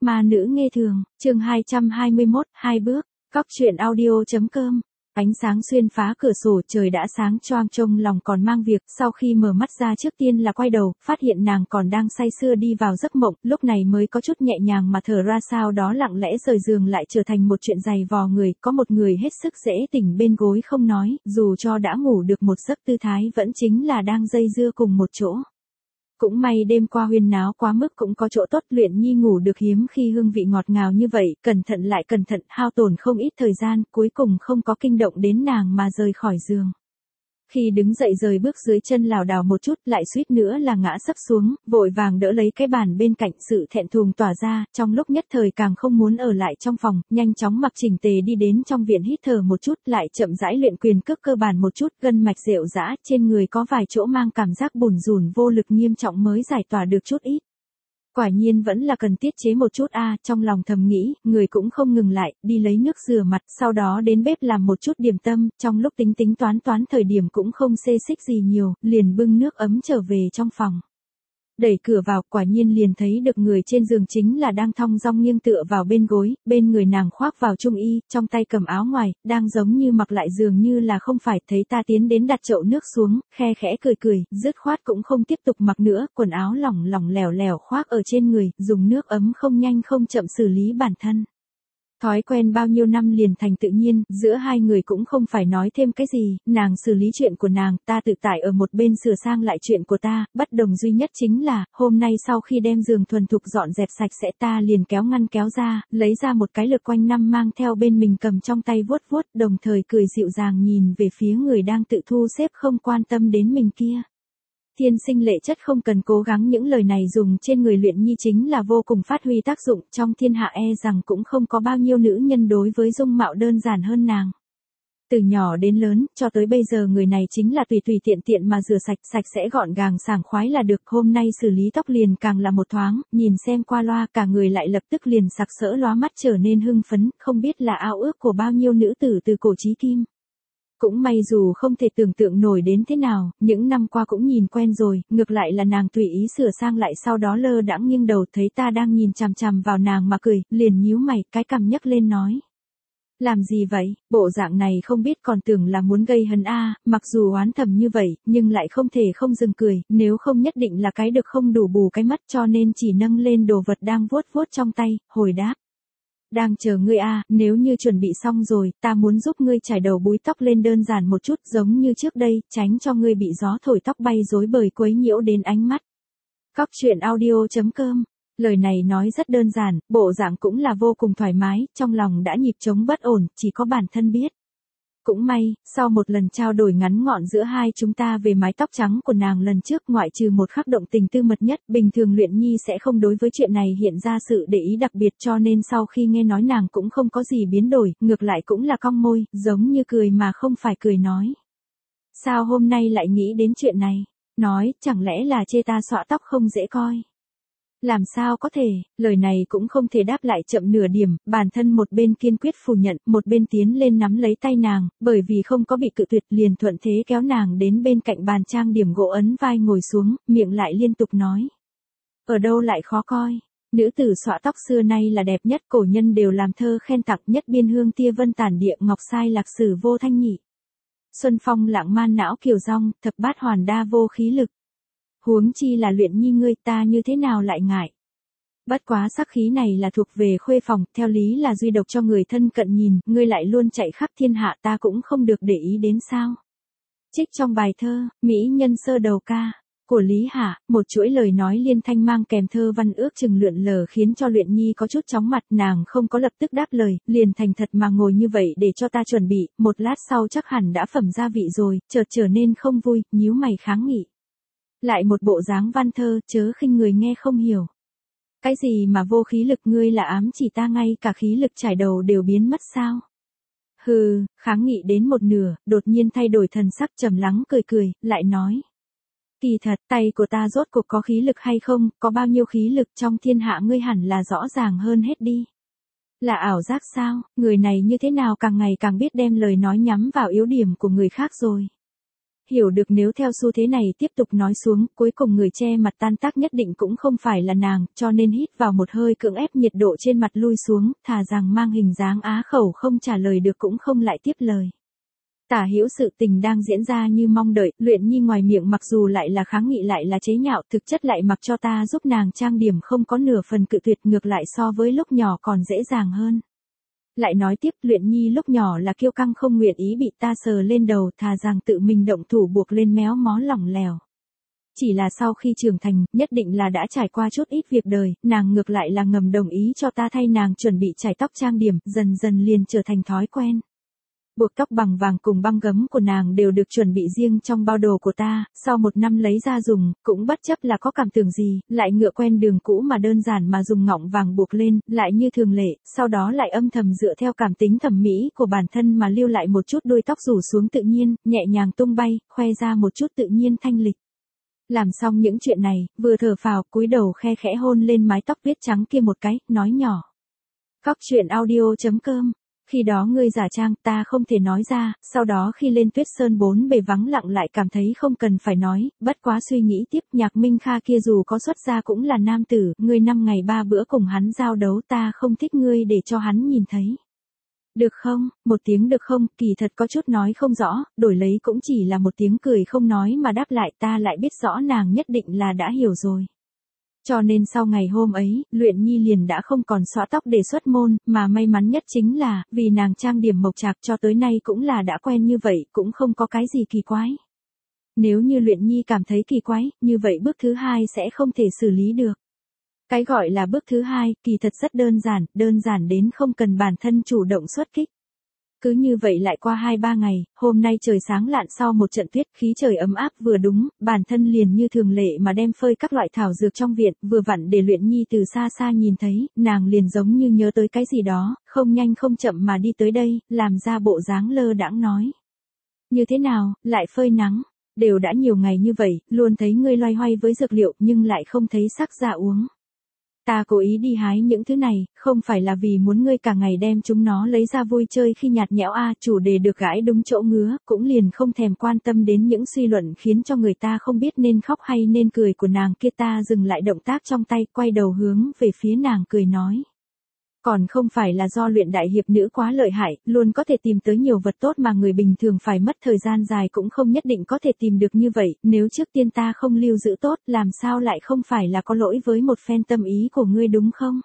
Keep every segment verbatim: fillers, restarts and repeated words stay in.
Ma nữ nghe thường, chương hai trăm hai mươi mốt, hai bước, cóc truyện audio.com. Ánh sáng xuyên phá cửa sổ, trời đã sáng choang, trông lòng còn mang việc, sau khi mở mắt ra trước tiên là quay đầu, phát hiện nàng còn đang say sưa đi vào giấc mộng, lúc này mới có chút nhẹ nhàng mà thở ra, sau đó lặng lẽ rời giường lại trở thành một chuyện dày vò người, có một người hết sức dễ tỉnh bên gối không nói, dù cho đã ngủ được một giấc tư thái vẫn chính là đang dây dưa cùng một chỗ. Cũng may đêm qua huyên náo quá mức cũng có chỗ tốt, Luyện Nhi ngủ được hiếm khi hương vị ngọt ngào như vậy, cẩn thận lại cẩn thận, hao tổn không ít thời gian, cuối cùng không có kinh động đến nàng mà rời khỏi giường. Khi đứng dậy rời bước dưới chân lảo đảo một chút, lại suýt nữa là ngã sấp xuống, vội vàng đỡ lấy cái bàn bên cạnh, sự thẹn thùng tỏa ra, trong lúc nhất thời càng không muốn ở lại trong phòng, nhanh chóng mặc chỉnh tề đi đến trong viện hít thở một chút, lại chậm rãi luyện quyền cước cơ bản một chút, gân mạch rệu rã, trên người có vài chỗ mang cảm giác bủn rủn vô lực nghiêm trọng mới giải tỏa được chút ít. Quả nhiên vẫn là cần tiết chế một chút a, à, trong lòng thầm nghĩ, người cũng không ngừng lại, đi lấy nước rửa mặt, sau đó đến bếp làm một chút điểm tâm, trong lúc tính tính toán toán thời điểm cũng không xê xích gì nhiều, liền bưng nước ấm trở về trong phòng. Đẩy cửa vào, quả nhiên liền thấy được người trên giường chính là đang thong dong nghiêng tựa vào bên gối, bên người nàng khoác vào trung y, trong tay cầm áo ngoài, đang giống như mặc lại dường như là không phải, thấy ta tiến đến đặt chậu nước xuống, khe khẽ cười cười, dứt khoát cũng không tiếp tục mặc nữa, quần áo lỏng lỏng lẻo lẻo khoác ở trên người, dùng nước ấm không nhanh không chậm xử lý bản thân. Thói quen bao nhiêu năm liền thành tự nhiên, giữa hai người cũng không phải nói thêm cái gì, nàng xử lý chuyện của nàng, ta tự tại ở một bên sửa sang lại chuyện của ta, bất đồng duy nhất chính là, hôm nay sau khi đem giường thuần thục dọn dẹp sạch sẽ ta liền kéo ngăn kéo ra, lấy ra một cái lược quanh năm mang theo bên mình cầm trong tay vuốt vuốt, đồng thời cười dịu dàng nhìn về phía người đang tự thu xếp không quan tâm đến mình kia. Thiên sinh lệ chất không cần cố gắng, những lời này dùng trên người Luyện Nhi chính là vô cùng phát huy tác dụng, trong thiên hạ e rằng cũng không có bao nhiêu nữ nhân đối với dung mạo đơn giản hơn nàng. Từ nhỏ đến lớn, cho tới bây giờ người này chính là tùy tùy tiện tiện mà rửa sạch, sạch sẽ gọn gàng sảng khoái là được, hôm nay xử lý tóc liền càng là một thoáng, nhìn xem qua loa cả người lại lập tức liền sặc sỡ lóa mắt trở nên hưng phấn, không biết là ao ước của bao nhiêu nữ tử từ cổ chí kim. Cũng may dù không thể tưởng tượng nổi đến thế nào, những năm qua cũng nhìn quen rồi, ngược lại là nàng tùy ý sửa sang lại sau đó lơ đãng nghiêng đầu thấy ta đang nhìn chằm chằm vào nàng mà cười, liền nhíu mày, cái cằm nhấc lên nói. Làm gì vậy, bộ dạng này không biết còn tưởng là muốn gây hấn a, à, mặc dù oán thầm như vậy, nhưng lại không thể không dừng cười, nếu không nhất định là cái được không đủ bù cái mắt cho nên chỉ nâng lên đồ vật đang vuốt vuốt trong tay, hồi đáp. Đang chờ ngươi a, à, nếu như chuẩn bị xong rồi, ta muốn giúp ngươi chải đầu búi tóc lên đơn giản một chút giống như trước đây, tránh cho ngươi bị gió thổi tóc bay rối bời quấy nhiễu đến ánh mắt. Cóc truyện audio.com. Lời này nói rất đơn giản, bộ dạng cũng là vô cùng thoải mái, trong lòng đã nhịp trống bất ổn, chỉ có bản thân biết. Cũng may, sau một lần trao đổi ngắn ngọn giữa hai chúng ta về mái tóc trắng của nàng lần trước, ngoại trừ một khắc động tình tư mật nhất, bình thường Luyện Nhi sẽ không đối với chuyện này hiện ra sự để ý đặc biệt, cho nên sau khi nghe nói nàng cũng không có gì biến đổi, ngược lại cũng là cong môi, giống như cười mà không phải cười nói. Sao hôm nay lại nghĩ đến chuyện này? Nói, chẳng lẽ là chê ta xõa tóc không dễ coi? Làm sao có thể, lời này cũng không thể đáp lại chậm nửa điểm, bản thân một bên kiên quyết phủ nhận, một bên tiến lên nắm lấy tay nàng, bởi vì không có bị cự tuyệt liền thuận thế kéo nàng đến bên cạnh bàn trang điểm gỗ ấn vai ngồi xuống, miệng lại liên tục nói. Ở đâu lại khó coi, nữ tử xõa tóc xưa nay là đẹp nhất, cổ nhân đều làm thơ khen tặng nhất biên hương tia vân tản địa, ngọc sai lạc sử vô thanh nhị. Xuân phong lãng man não kiều rong, thập bát hoàn đa vô khí lực. Huống chi là Luyện Nhi ngươi, ta như thế nào lại ngại. Bất quá sắc khí này là thuộc về khuê phòng, theo lý là duy độc cho người thân cận nhìn, ngươi lại luôn chạy khắp thiên hạ ta cũng không được để ý đến sao. Trích trong bài thơ, Mỹ nhân sơ đầu ca, của Lý Hạ, một chuỗi lời nói liên thanh mang kèm thơ văn ước chừng lượn lờ khiến cho Luyện Nhi có chút chóng mặt, nàng không có lập tức đáp lời, liền thành thật mà ngồi như vậy để cho ta chuẩn bị, một lát sau chắc hẳn đã phẩm gia vị rồi, chợt trở nên không vui, nhíu mày kháng nghị. Lại một bộ dáng văn thơ, chớ khinh người nghe không hiểu. Cái gì mà vô khí lực, ngươi là ám chỉ ta ngay cả khí lực trải đầu đều biến mất sao? Hừ, kháng nghị đến một nửa, đột nhiên thay đổi thần sắc trầm lắng cười cười, lại nói. Kỳ thật, tay của ta rốt cuộc có khí lực hay không, có bao nhiêu khí lực trong thiên hạ ngươi hẳn là rõ ràng hơn hết đi. Là ảo giác sao, người này như thế nào càng ngày càng biết đem lời nói nhắm vào yếu điểm của người khác rồi. hiểu được nếu theo xu thế này tiếp tục nói xuống, cuối cùng người che mặt tan tác nhất định cũng không phải là nàng, cho nên hít vào một hơi cưỡng ép nhiệt độ trên mặt lui xuống, thà rằng mang hình dáng á khẩu không trả lời được cũng không lại tiếp lời. Tả hữu sự tình đang diễn ra như mong đợi, Luyện Nhi ngoài miệng mặc dù lại là kháng nghị lại là chế nhạo, thực chất lại mặc cho ta giúp nàng trang điểm không có nửa phần cự tuyệt, ngược lại so với lúc nhỏ còn dễ dàng hơn. Lại nói tiếp, Luyện Nhi lúc nhỏ là kiêu căng không nguyện ý bị ta sờ lên đầu, thà rằng tự mình động thủ buộc lên méo mó lỏng lẻo. Chỉ là sau khi trưởng thành, nhất định là đã trải qua chút ít việc đời, nàng ngược lại là ngầm đồng ý cho ta thay nàng chuẩn bị chải tóc trang điểm, dần dần liền trở thành thói quen. Buộc tóc bằng vàng cùng băng gấm của nàng đều được chuẩn bị riêng trong bao đồ của ta, sau một năm lấy ra dùng, cũng bất chấp là có cảm tưởng gì, lại ngựa quen đường cũ mà đơn giản mà dùng ngọng vàng buộc lên, lại như thường lệ, sau đó lại âm thầm dựa theo cảm tính thẩm mỹ của bản thân mà lưu lại một chút đuôi tóc rủ xuống tự nhiên, nhẹ nhàng tung bay, khoe ra một chút tự nhiên thanh lịch. Làm xong những chuyện này, vừa thở phào, cúi đầu khe khẽ hôn lên mái tóc tuyết trắng kia một cái, nói nhỏ. Cóc truyện audio chấm com. Khi đó ngươi giả trang, ta không thể nói ra, sau đó khi lên Tuyết Sơn bốn bề vắng lặng lại cảm thấy không cần phải nói, bất quá suy nghĩ tiếp, Nhạc Minh Kha kia dù có xuất gia cũng là nam tử, ngươi năm ngày ba bữa cùng hắn giao đấu, ta không thích ngươi để cho hắn nhìn thấy. Được không, một tiếng được không, kỳ thật có chút nói không rõ, đổi lấy cũng chỉ là một tiếng cười không nói mà đáp lại, ta lại biết rõ nàng nhất định là đã hiểu rồi. Cho nên sau ngày hôm ấy, Luyện Nhi liền đã không còn xõa tóc để xuất môn, mà may mắn nhất chính là, vì nàng trang điểm mộc trạc cho tới nay cũng là đã quen như vậy, cũng không có cái gì kỳ quái. Nếu như Luyện Nhi cảm thấy kỳ quái, như vậy bước thứ hai sẽ không thể xử lý được. Cái gọi là bước thứ hai, kỳ thật rất đơn giản, đơn giản đến không cần bản thân chủ động xuất kích. Cứ như vậy lại qua hai ba ngày, hôm nay trời sáng lạn sau một trận tuyết, khí trời ấm áp vừa đúng, bản thân liền như thường lệ mà đem phơi các loại thảo dược trong viện, vừa vặn để Luyện Nhi từ xa xa nhìn thấy, nàng liền giống như nhớ tới cái gì đó, không nhanh không chậm mà đi tới đây, làm ra bộ dáng lơ đãng nói. Như thế nào, lại phơi nắng, đều đã nhiều ngày như vậy, luôn thấy ngươi loay hoay với dược liệu nhưng lại không thấy sắc ra uống. Ta cố ý đi hái những thứ này, không phải là vì muốn ngươi cả ngày đem chúng nó lấy ra vui chơi khi nhạt nhẽo a, chủ đề được gãi đúng chỗ ngứa, cũng liền không thèm quan tâm đến những suy luận khiến cho người ta không biết nên khóc hay nên cười của nàng kia, ta dừng lại động tác trong tay, quay đầu hướng về phía nàng cười nói. Còn không phải là do luyện đại hiệp nữ quá lợi hại, luôn có thể tìm tới nhiều vật tốt mà người bình thường phải mất thời gian dài cũng không nhất định có thể tìm được như vậy, nếu trước tiên ta không lưu giữ tốt, làm sao lại không phải là có lỗi với một phen tâm ý của ngươi đúng không?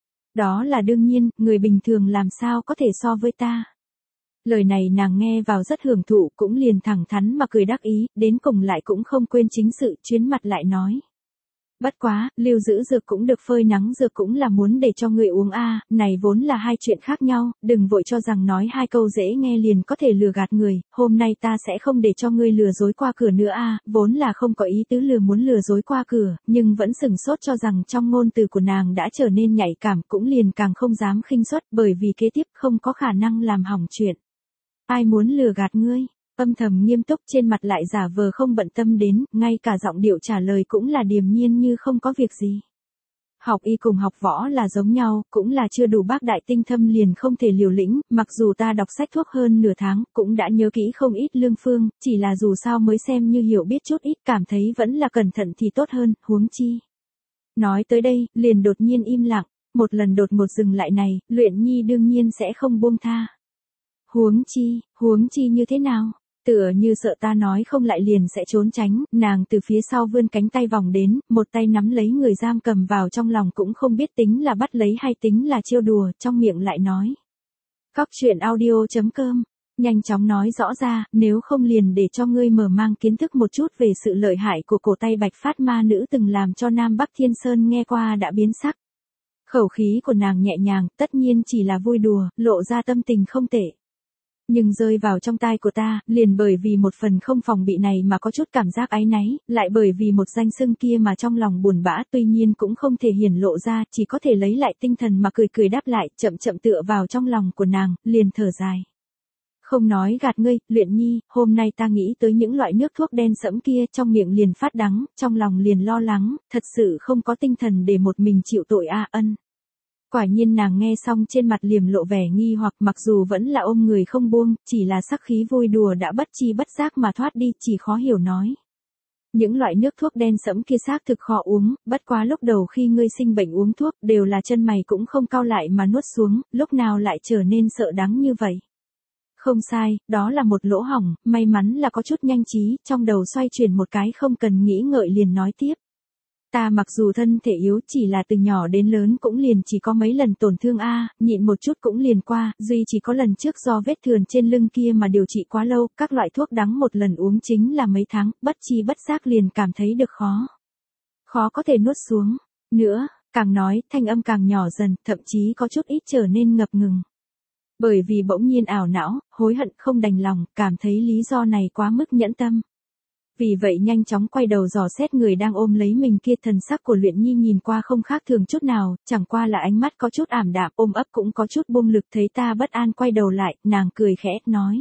Đó là đương nhiên, người bình thường làm sao có thể so với ta. Lời này nàng nghe vào rất hưởng thụ, cũng liền thẳng thắn mà cười đắc ý, đến cùng lại cũng không quên chính sự, chuyến mặt lại nói. Bất quá, lưu giữ dược cũng được, phơi nắng dược cũng là muốn để cho người uống a, này vốn là hai chuyện khác nhau, đừng vội cho rằng nói hai câu dễ nghe liền có thể lừa gạt người, hôm nay ta sẽ không để cho ngươi lừa dối qua cửa nữa a, vốn là không có ý tứ lừa muốn lừa dối qua cửa, nhưng vẫn sừng sốt cho rằng trong ngôn từ của nàng đã trở nên nhạy cảm, cũng liền càng không dám khinh suất, bởi vì kế tiếp không có khả năng làm hỏng chuyện. Ai muốn lừa gạt ngươi? Âm thầm nghiêm túc, trên mặt lại giả vờ không bận tâm đến, ngay cả giọng điệu trả lời cũng là điềm nhiên như không có việc gì. Học y cùng học võ là giống nhau, cũng là chưa đủ bác đại tinh thâm liền không thể liều lĩnh, mặc dù ta đọc sách thuốc hơn nửa tháng, cũng đã nhớ kỹ không ít lương phương, chỉ là dù sao mới xem như hiểu biết chút ít, cảm thấy vẫn là cẩn thận thì tốt hơn, huống chi. Nói tới đây, liền đột nhiên im lặng, một lần đột ngột dừng lại này, Luyện Nhi đương nhiên sẽ không buông tha. Huống chi, huống chi như thế nào? Tựa như sợ ta nói không lại liền sẽ trốn tránh, nàng từ phía sau vươn cánh tay vòng đến, một tay nắm lấy người giam cầm vào trong lòng, cũng không biết tính là bắt lấy hay tính là trêu đùa, trong miệng lại nói. Cóc truyện audio chấm com, nhanh chóng nói rõ ra, nếu không liền để cho ngươi mở mang kiến thức một chút về sự lợi hại của cổ tay bạch phát ma nữ từng làm cho Nam Bắc Thiên Sơn nghe qua đã biến sắc. Khẩu khí của nàng nhẹ nhàng, tất nhiên chỉ là vui đùa, lộ ra tâm tình không tệ. Nhưng rơi vào trong tai của ta, liền bởi vì một phần không phòng bị này mà có chút cảm giác áy náy, lại bởi vì một danh xưng kia mà trong lòng buồn bã, tuy nhiên cũng không thể hiển lộ ra, chỉ có thể lấy lại tinh thần mà cười cười đáp lại, chậm chậm tựa vào trong lòng của nàng, liền thở dài. Không nói gạt ngươi, Luyện Nhi, hôm nay ta nghĩ tới những loại nước thuốc đen sẫm kia, trong miệng liền phát đắng, trong lòng liền lo lắng, thật sự không có tinh thần để một mình chịu tội a ân. Quả nhiên nàng nghe xong trên mặt liềm lộ vẻ nghi hoặc, mặc dù vẫn là ôm người không buông, chỉ là sắc khí vui đùa đã bất chi bất giác mà thoát đi, chỉ khó hiểu nói. Những loại nước thuốc đen sẫm kia xác thực khó uống, bất quá lúc đầu khi ngươi sinh bệnh uống thuốc đều là chân mày cũng không cau lại mà nuốt xuống, lúc nào lại trở nên sợ đắng như vậy. Không sai, đó là một lỗ hổng, may mắn là có chút nhanh trí, trong đầu xoay chuyển một cái không cần nghĩ ngợi liền nói tiếp. Ta mặc dù thân thể yếu chỉ là từ nhỏ đến lớn cũng liền chỉ có mấy lần tổn thương a, nhịn một chút cũng liền qua, duy chỉ có lần trước do vết thương trên lưng kia mà điều trị quá lâu, các loại thuốc đắng một lần uống chính là mấy tháng, bất chi bất giác liền cảm thấy được khó. Khó có thể nuốt xuống. Nữa, càng nói, thanh âm càng nhỏ dần, thậm chí có chút ít trở nên ngập ngừng. Bởi vì bỗng nhiên ảo não, hối hận không đành lòng, cảm thấy lý do này quá mức nhẫn tâm. Vì vậy nhanh chóng quay đầu dò xét người đang ôm lấy mình kia, thần sắc của Luyện Nhi nhìn qua không khác thường chút nào, chẳng qua là ánh mắt có chút ảm đạm, ôm ấp cũng có chút buông lực, thấy ta bất an quay đầu lại, nàng cười khẽ, nói.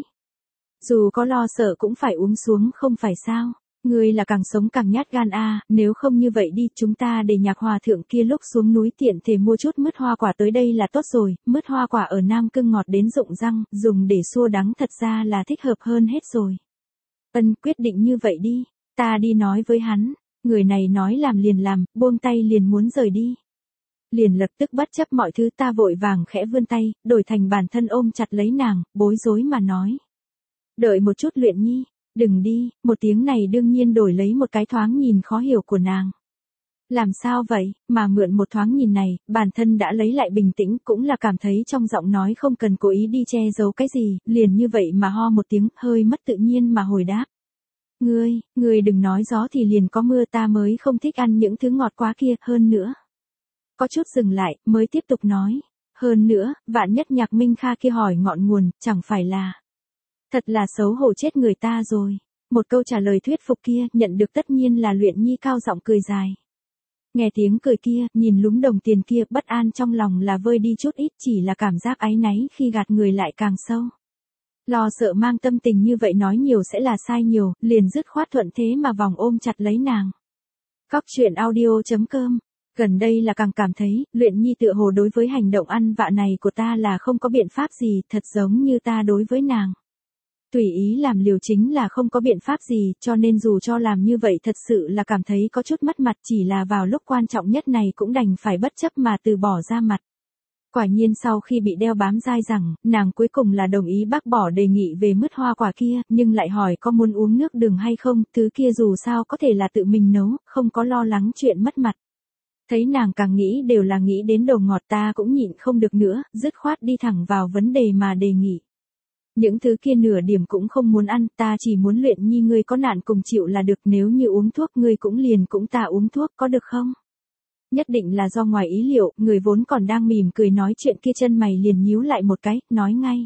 Dù có lo sợ cũng phải uống xuống không phải sao, ngươi là càng sống càng nhát gan a, nếu không như vậy đi, chúng ta để Nhạc hòa thượng kia lúc xuống núi tiện thể mua chút mứt hoa quả tới đây là tốt rồi, mứt hoa quả ở Nam Cương ngọt đến rụng răng, dùng để xua đắng thật ra là thích hợp hơn hết rồi. Ân, quyết định như vậy đi, ta đi nói với hắn, người này nói làm liền làm, buông tay liền muốn rời đi. Liền lập tức bất chấp mọi thứ, ta vội vàng khẽ vươn tay, đổi thành bản thân ôm chặt lấy nàng, bối rối mà nói. Đợi một chút Luyện Nhi, đừng đi, một tiếng này đương nhiên đổi lấy một cái thoáng nhìn khó hiểu của nàng. Làm sao vậy, mà mượn một thoáng nhìn này, bản thân đã lấy lại bình tĩnh, cũng là cảm thấy trong giọng nói không cần cố ý đi che giấu cái gì, liền như vậy mà ho một tiếng, hơi mất tự nhiên mà hồi đáp. Ngươi, ngươi đừng nói gió thì liền có mưa, ta mới không thích ăn những thứ ngọt quá kia, hơn nữa. Có chút dừng lại, mới tiếp tục nói. Hơn nữa, vạn nhất Nhạc Minh Kha kia hỏi ngọn nguồn, chẳng phải là. Thật là xấu hổ chết người ta rồi. Một câu trả lời thuyết phục kia, nhận được tất nhiên là Luyện Nhi cao giọng cười dài. Nghe tiếng cười kia, nhìn lúm đồng tiền kia, bất an trong lòng là vơi đi chút ít, chỉ là cảm giác áy náy khi gạt người lại càng sâu. Lo sợ mang tâm tình như vậy nói nhiều sẽ là sai nhiều, liền dứt khoát thuận thế mà vòng ôm chặt lấy nàng. Cóc truyện audio chấm com. Gần đây là càng cảm thấy, Luyện Nhi tựa hồ đối với hành động ăn vạ này của ta là không có biện pháp gì, thật giống như ta đối với nàng. Tùy ý làm liều chính là không có biện pháp gì, cho nên dù cho làm như vậy thật sự là cảm thấy có chút mất mặt, chỉ là vào lúc quan trọng nhất này cũng đành phải bất chấp mà từ bỏ ra mặt. Quả nhiên sau khi bị đeo bám dai dẳng, nàng cuối cùng là đồng ý bác bỏ đề nghị về mứt hoa quả kia, nhưng lại hỏi có muốn uống nước đường hay không, thứ kia dù sao có thể là tự mình nấu, không có lo lắng chuyện mất mặt. Thấy nàng càng nghĩ đều là nghĩ đến đồ ngọt, ta cũng nhịn không được nữa, dứt khoát đi thẳng vào vấn đề mà đề nghị. Những thứ kia nửa điểm cũng không muốn ăn, ta chỉ muốn Luyện Nhi ngươi có nạn cùng chịu là được, nếu như uống thuốc ngươi cũng liền cũng ta uống thuốc, có được không? Nhất định là do ngoài ý liệu, người vốn còn đang mỉm cười nói chuyện kia chân mày liền nhíu lại một cái, nói ngay.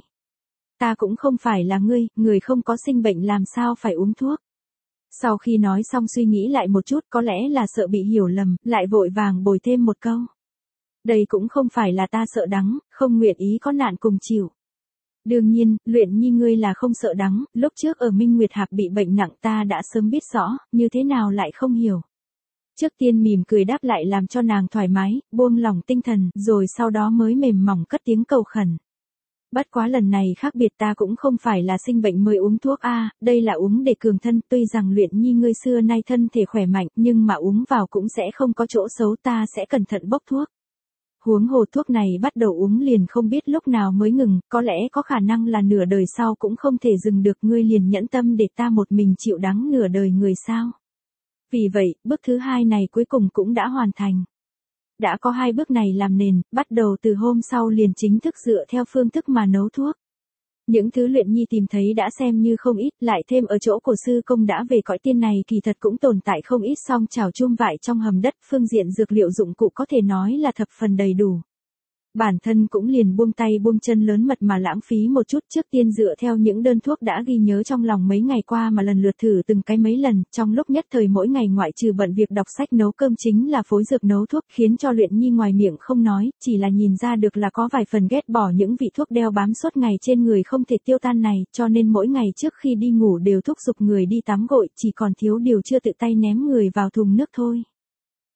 Ta cũng không phải là ngươi, người không có sinh bệnh làm sao phải uống thuốc. Sau khi nói xong suy nghĩ lại một chút, có lẽ là sợ bị hiểu lầm, lại vội vàng bồi thêm một câu. Đây cũng không phải là ta sợ đắng, không nguyện ý có nạn cùng chịu. Đương nhiên, Luyện Nhi ngươi là không sợ đắng, lúc trước ở Minh Nguyệt Hạp bị bệnh nặng ta đã sớm biết rõ, như thế nào lại không hiểu. Trước tiên mỉm cười đáp lại làm cho nàng thoải mái, buông lỏng tinh thần, rồi sau đó mới mềm mỏng cất tiếng cầu khẩn. Bất quá lần này khác biệt, ta cũng không phải là sinh bệnh mới uống thuốc a, đây là uống để cường thân, tuy rằng Luyện Nhi ngươi xưa nay thân thể khỏe mạnh, nhưng mà uống vào cũng sẽ không có chỗ xấu, ta sẽ cẩn thận bốc thuốc. Huống hồ thuốc này bắt đầu uống liền không biết lúc nào mới ngừng, có lẽ có khả năng là nửa đời sau cũng không thể dừng được, ngươi liền nhẫn tâm để ta một mình chịu đắng nửa đời người sao. Vì vậy, bước thứ hai này cuối cùng cũng đã hoàn thành. Đã có hai bước này làm nền, bắt đầu từ hôm sau liền chính thức dựa theo phương thức mà nấu thuốc. Những thứ Luyện Nhi tìm thấy đã xem như không ít, lại thêm ở chỗ của sư công đã về cõi tiên này kỳ thật cũng tồn tại không ít song chảo chum vại trong hầm đất, phương diện dược liệu dụng cụ có thể nói là thập phần đầy đủ. Bản thân cũng liền buông tay buông chân lớn mật mà lãng phí một chút, trước tiên dựa theo những đơn thuốc đã ghi nhớ trong lòng mấy ngày qua mà lần lượt thử từng cái mấy lần, trong lúc nhất thời mỗi ngày ngoại trừ bận việc đọc sách nấu cơm chính là phối dược nấu thuốc, khiến cho Luyện Nhi ngoài miệng không nói, chỉ là nhìn ra được là có vài phần ghét bỏ những vị thuốc đeo bám suốt ngày trên người không thể tiêu tan này, cho nên mỗi ngày trước khi đi ngủ đều thúc giục người đi tắm gội, chỉ còn thiếu điều chưa tự tay ném người vào thùng nước thôi.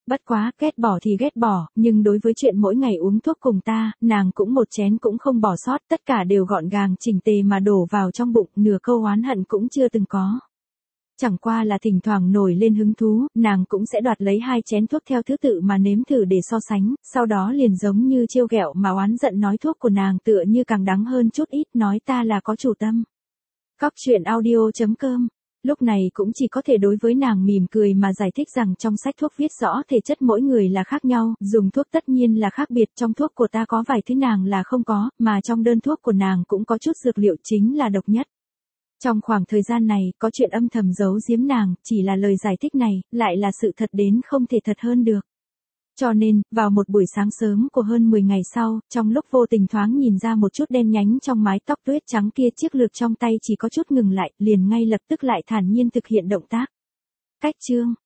Bất quá, ghét bỏ thì ghét bỏ, nhưng đối với chuyện mỗi ngày uống thuốc cùng ta, nàng cũng một chén cũng không bỏ sót, tất cả đều gọn gàng chỉnh tề mà đổ vào trong bụng, nửa câu oán hận cũng chưa từng có. Chẳng qua là thỉnh thoảng nổi lên hứng thú, nàng cũng sẽ đoạt lấy hai chén thuốc theo thứ tự mà nếm thử để so sánh, sau đó liền giống như trêu ghẹo mà oán giận nói thuốc của nàng tựa như càng đắng hơn chút ít, nói ta là có chủ tâm. Cóc truyện audio chấm com. Lúc này cũng chỉ có thể đối với nàng mỉm cười mà giải thích rằng trong sách thuốc viết rõ thể chất mỗi người là khác nhau, dùng thuốc tất nhiên là khác biệt, trong thuốc của ta có vài thứ nàng là không có, mà trong đơn thuốc của nàng cũng có chút dược liệu chính là độc nhất. Trong khoảng thời gian này, có chuyện âm thầm giấu giếm nàng, chỉ là lời giải thích này, lại là sự thật đến không thể thật hơn được. Cho nên, vào một buổi sáng sớm của hơn mười ngày sau, trong lúc vô tình thoáng nhìn ra một chút đen nhánh trong mái tóc tuyết trắng kia, chiếc lược trong tay chỉ có chút ngừng lại, liền ngay lập tức lại thản nhiên thực hiện động tác. Cách chương